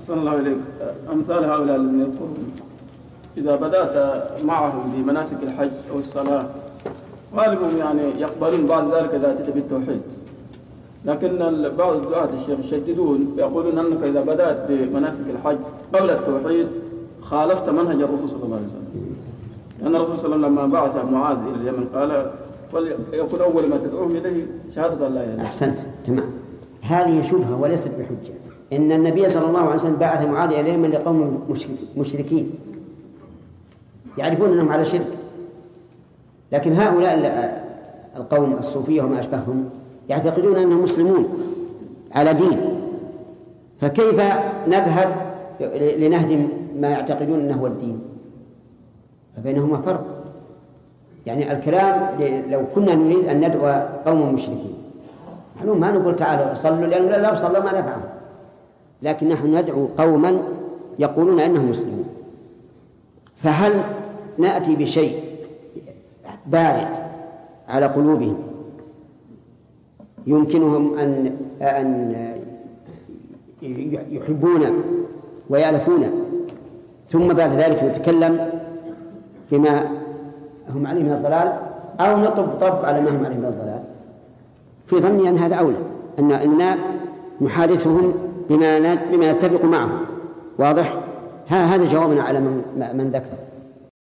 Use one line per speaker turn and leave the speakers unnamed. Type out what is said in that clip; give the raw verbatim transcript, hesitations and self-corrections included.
أحسن الله إليك. أمثال هؤلاء الذين يذكرون إذا بدأت معهم في مناسك الحج أو الصلاة غالبهم يعني يقبلون بعد ذلك إذا أتيت بالتوحيد، لكن بعض الدعاة الشيخ يشددون يقولون أنك إذا بدأت بمناسك الحج قبل التوحيد خالفت منهج الرسول صلى الله عليه وسلم، لأن الرسول صلى الله عليه وسلم لما بعث معاذ إلى اليمن قال وليكن أول ما تدعوهم إليه شهادة أن لا إله إلا الله.
أحسنت تمام. هذه شبهة وليست بحجة. إن النبي صلى الله عليه وسلم بعث معاذ إلى اليمن لقوم مشركين يعرفون أنهم على شرك، لكن هؤلاء القوم الصوفية وما أشبههم يعتقدون أنهم مسلمون على دين، فكيف نذهب لنهدم ما يعتقدون أنه هو الدين؟ فبينهما فرق. يعني الكلام لو كنا نريد أن ندعو قوم مشركين نحن ما نقول تعالوا صلوا، لأن لو صلوا ما نفعهم، لكن نحن ندعو قوما يقولون أنهم مسلمون. فهل نأتي بشيء بارد على قلوبهم يمكنهم أن أن يحبون ويألفون، ثم بعد ذلك نتكلم بما هم عليه من الضلال، أو نطب طب على ما هم عليه من الضلال؟ في ظني أن هذا أولى، أن أننا نحادثهم بما بما نتفق معه. واضح؟ هذا جوابنا على من من ذكر.